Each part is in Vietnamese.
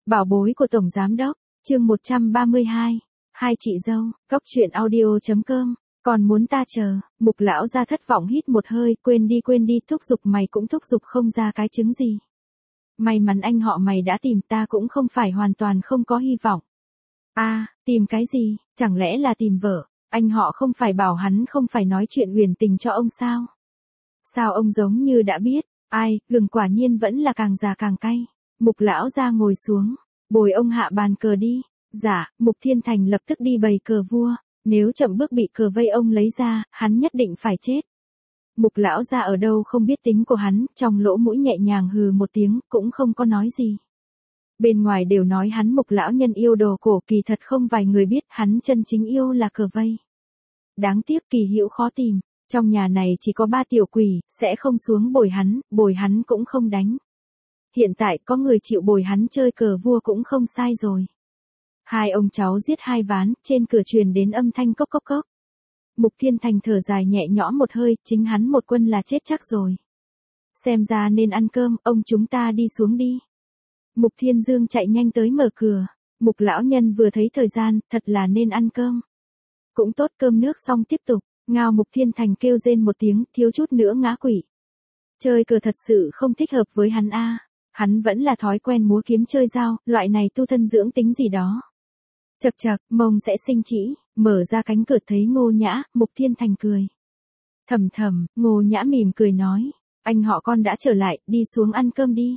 Bảo bối của Tổng Giám Đốc, chương 132, hai chị dâu, góc chuyện audio.com, còn muốn ta chờ, Mục lão ra thất vọng hít một hơi, quên đi, thúc giục mày cũng thúc giục không ra cái trứng gì. May mắn anh họ mày đã tìm ta cũng không phải hoàn toàn không có hy vọng. Tìm cái gì, chẳng lẽ là tìm vợ, anh họ không phải bảo hắn không phải nói chuyện huyền tình cho ông sao? Sao ông giống như đã biết, gừng quả nhiên vẫn là càng già càng cay. Mục lão ra ngồi xuống, bồi ông hạ bàn cờ đi. Dạ, Mục Thiên Thành lập tức đi bày cờ vua, nếu chậm bước bị cờ vây ông lấy ra, hắn nhất định phải chết. Mục lão ra ở đâu không biết tính của hắn, trong lỗ mũi nhẹ nhàng hừ một tiếng, cũng không có nói gì. Bên ngoài đều nói hắn Mục lão nhân yêu đồ cổ, kỳ thật không vài người biết hắn chân chính yêu là cờ vây. Đáng tiếc kỳ hữu khó tìm, trong nhà này chỉ có 3 tiểu quỷ, sẽ không xuống bồi hắn cũng không đánh. Hiện tại có người chịu bồi hắn chơi cờ vua cũng không sai rồi. Hai ông cháu giết 2 ván, trên cửa truyền đến âm thanh cốc cốc cốc. Mục Thiên Thành thở dài nhẹ nhõm một hơi, chính hắn một quân là chết chắc rồi. Xem ra nên ăn cơm, ông chúng ta đi xuống đi. Mục Thiên Dương chạy nhanh tới mở cửa. Mục lão nhân vừa thấy thời gian, thật là nên ăn cơm. Cũng tốt, cơm nước xong tiếp tục. Ngao. Mục Thiên Thành kêu rên một tiếng, thiếu chút nữa ngã quỵ. Chơi cờ thật sự không thích hợp với hắn Hắn vẫn là thói quen múa kiếm chơi dao, loại này tu thân dưỡng tính gì đó. Chậc chậc, mông sẽ sinh trĩ, mở ra cánh cửa thấy Ngô Nhã, Mục Thiên Thành cười. Thầm, Ngô Nhã mỉm cười nói, anh họ con đã trở lại, đi xuống ăn cơm đi.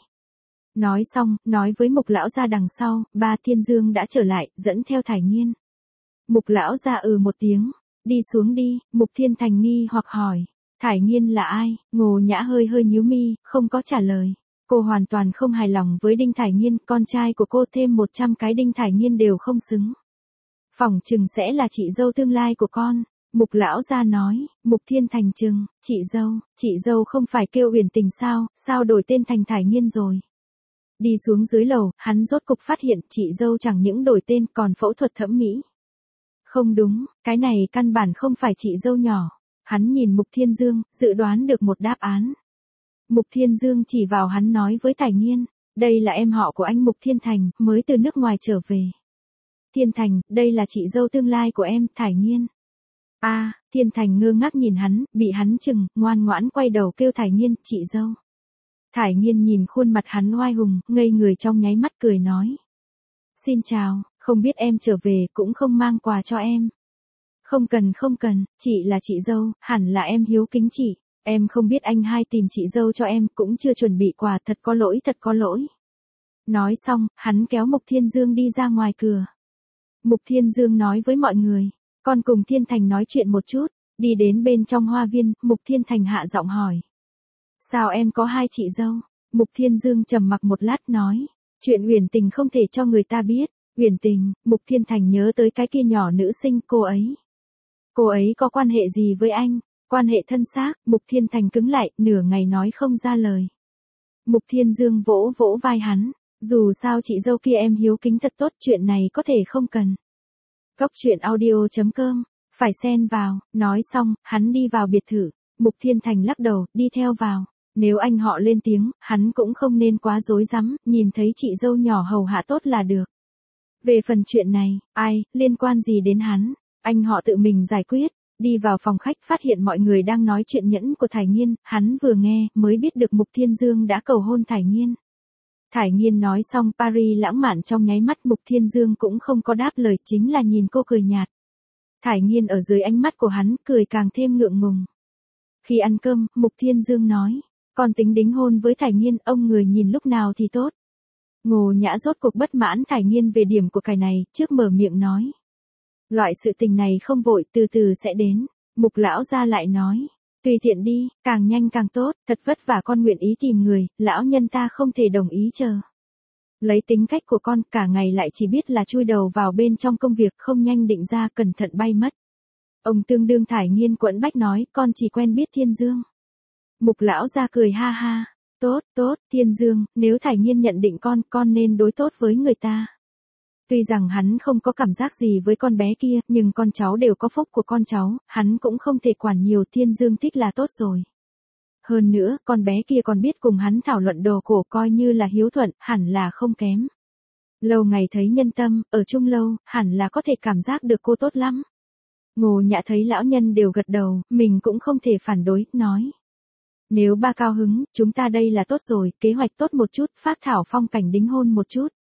Nói xong, nói với Mục lão gia đằng sau, ba Thiên Dương đã trở lại, dẫn theo Thải Nghiên. Mục lão gia một tiếng, đi xuống đi. Mục Thiên Thành nghi hoặc hỏi, Thải Nghiên là ai? Ngô Nhã hơi nhíu mi, không có trả lời. Cô hoàn toàn không hài lòng với Đinh Thải Nghiên, con trai của cô thêm 100 cái Đinh Thải Nghiên đều không xứng. Phỏng chừng sẽ là chị dâu tương lai của con. Mục lão gia nói. Mục Thiên Thành chừng, chị dâu không phải kêu Uyển Tình sao đổi tên thành Thải Nghiên rồi. Đi xuống dưới lầu, hắn rốt cục phát hiện chị dâu chẳng những đổi tên còn phẫu thuật thẩm mỹ. Không đúng, cái này căn bản không phải chị dâu nhỏ. Hắn nhìn Mục Thiên Dương, dự đoán được một đáp án. Mục Thiên Dương chỉ vào hắn nói với Thải Nghiên, đây là em họ của anh Mục Thiên Thành, mới từ nước ngoài trở về. Thiên Thành, đây là chị dâu tương lai của em, Thải Nghiên. Thiên Thành ngơ ngác nhìn hắn, bị hắn chừng, ngoan ngoãn quay đầu kêu Thải Nghiên, chị dâu. Thải Nghiên nhìn khuôn mặt hắn oai hùng, ngây người trong nháy mắt cười nói. Xin chào, không biết em trở về cũng không mang quà cho em. Không cần, chị là chị dâu, hẳn là em hiếu kính chị. Em không biết anh hai tìm chị dâu cho em, cũng chưa chuẩn bị quà, thật có lỗi. Nói xong, hắn kéo Mục Thiên Dương đi ra ngoài cửa. Mục Thiên Dương nói với mọi người, con cùng Thiên Thành nói chuyện một chút. Đi đến bên trong hoa viên, Mục Thiên Thành hạ giọng hỏi. Sao em có 2 chị dâu? Mục Thiên Dương trầm mặc một lát nói, chuyện Uyển Tình không thể cho người ta biết. Uyển Tình, Mục Thiên Thành nhớ tới cái kia nhỏ nữ sinh, cô ấy có quan hệ gì với anh? Quan hệ thân xác. Mục Thiên Thành cứng lại, nửa ngày nói không ra lời. Mục Thiên Dương vỗ vỗ vai hắn, dù sao chị dâu kia em hiếu kính thật tốt, chuyện này có thể không cần. Góc chuyện audio.com, phải xen vào. Nói xong, hắn đi vào biệt thự. Mục Thiên Thành lắc đầu, đi theo vào. Nếu anh họ lên tiếng, hắn cũng không nên quá rối rắm, nhìn thấy chị dâu nhỏ hầu hạ tốt là được. Về phần chuyện này, liên quan gì đến hắn? Anh họ tự mình giải quyết. Đi vào phòng khách phát hiện mọi người đang nói chuyện nhẫn của Thải Nghiên, hắn vừa nghe, mới biết được Mục Thiên Dương đã cầu hôn Thải Nghiên. Thải Nghiên nói xong Paris lãng mạn trong nháy mắt, Mục Thiên Dương cũng không có đáp lời, chính là nhìn cô cười nhạt. Thải Nghiên ở dưới ánh mắt của hắn, cười càng thêm ngượng ngùng. Khi ăn cơm, Mục Thiên Dương nói, con tính đính hôn với Thải Nghiên, ông người nhìn lúc nào thì tốt. Ngô Nhã rốt cuộc bất mãn Thải Nghiên về điểm của cái này, trước mở miệng nói. Loại sự tình này không vội, từ từ sẽ đến. Mục lão gia lại nói, tùy tiện đi, càng nhanh càng tốt, thật vất vả con nguyện ý tìm người, lão nhân ta không thể đồng ý chờ. Lấy tính cách của con, cả ngày lại chỉ biết là chui đầu vào bên trong công việc, không nhanh định ra, cẩn thận bay mất. Ông tương đương Thải Nghiên quẫn bách nói, con chỉ quen biết Thiên Dương. Mục lão gia cười ha ha, tốt, Thiên Dương, nếu Thải Nghiên nhận định con nên đối tốt với người ta. Tuy rằng hắn không có cảm giác gì với con bé kia, nhưng con cháu đều có phúc của con cháu, hắn cũng không thể quản nhiều, Thiên Dương thích là tốt rồi. Hơn nữa, con bé kia còn biết cùng hắn thảo luận đồ cổ, coi như là hiếu thuận, hẳn là không kém. Lâu ngày thấy nhân tâm, ở chung lâu, hẳn là có thể cảm giác được cô tốt lắm. Ngô Nhã thấy lão nhân đều gật đầu, mình cũng không thể phản đối, nói. Nếu ba cao hứng, chúng ta đây là tốt rồi, kế hoạch tốt một chút, phác thảo phong cảnh đính hôn một chút.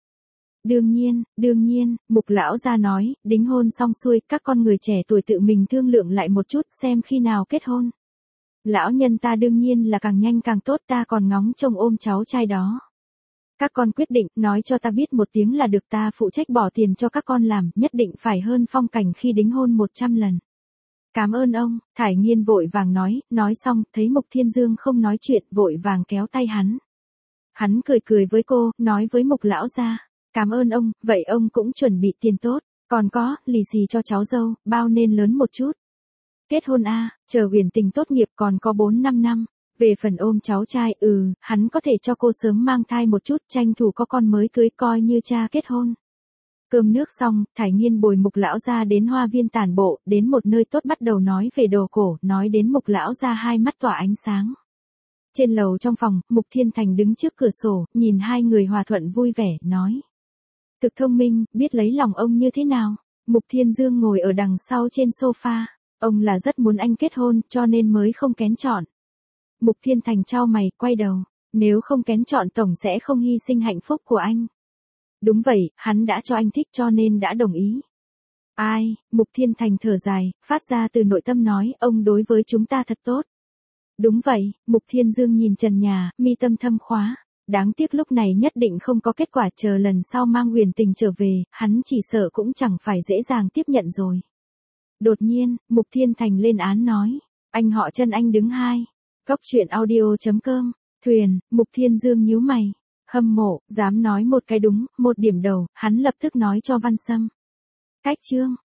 Đương nhiên, Mục lão gia nói, đính hôn xong xuôi, các con người trẻ tuổi tự mình thương lượng lại một chút, xem khi nào kết hôn. Lão nhân ta đương nhiên là càng nhanh càng tốt, ta còn ngóng trông ôm cháu trai đó. Các con quyết định, nói cho ta biết một tiếng là được, ta phụ trách bỏ tiền cho các con làm, nhất định phải hơn phong cảnh khi đính hôn 100 lần. Cảm ơn ông, Thải Nghiên vội vàng nói xong, thấy Mục Thiên Dương không nói chuyện, vội vàng kéo tay hắn. Hắn cười với cô, nói với Mục lão gia, cảm ơn ông, vậy ông cũng chuẩn bị tiền tốt, còn có, lì xì cho cháu dâu, bao nên lớn một chút. Kết hôn chờ Huyền Tình tốt nghiệp còn có 4-5 năm. Về phần ôm cháu trai, hắn có thể cho cô sớm mang thai một chút, tranh thủ có con mới cưới coi như cha kết hôn. Cơm nước xong, Thải Nghiên bồi Mục lão gia đến hoa viên tản bộ, đến một nơi tốt bắt đầu nói về đồ cổ, nói đến Mục lão gia hai mắt tỏa ánh sáng. Trên lầu trong phòng, Mục Thiên Thành đứng trước cửa sổ, nhìn hai người hòa thuận vui vẻ, nói. Thực thông minh, biết lấy lòng ông như thế nào. Mục Thiên Dương ngồi ở đằng sau trên sofa, ông là rất muốn anh kết hôn, cho nên mới không kén chọn. Mục Thiên Thành chau mày, quay đầu, nếu không kén chọn tổng sẽ không hy sinh hạnh phúc của anh. Đúng vậy, hắn đã cho anh thích cho nên đã đồng ý. Ai, Mục Thiên Thành thở dài, phát ra từ nội tâm nói, ông đối với chúng ta thật tốt. Đúng vậy, Mục Thiên Dương nhìn trần nhà, mi tâm thâm khóa. Đáng tiếc lúc này nhất định không có kết quả, chờ lần sau mang Huyền Tình trở về, hắn chỉ sợ cũng chẳng phải dễ dàng tiếp nhận rồi. Đột nhiên, Mục Thiên Thành lên án nói, anh họ Chân, anh đứng hai. Góc truyện audio.com, thuyền, Mục Thiên Dương nhíu mày, hâm mộ, dám nói một cái đúng, một điểm đầu, hắn lập tức nói cho Văn Sâm. Cách chương.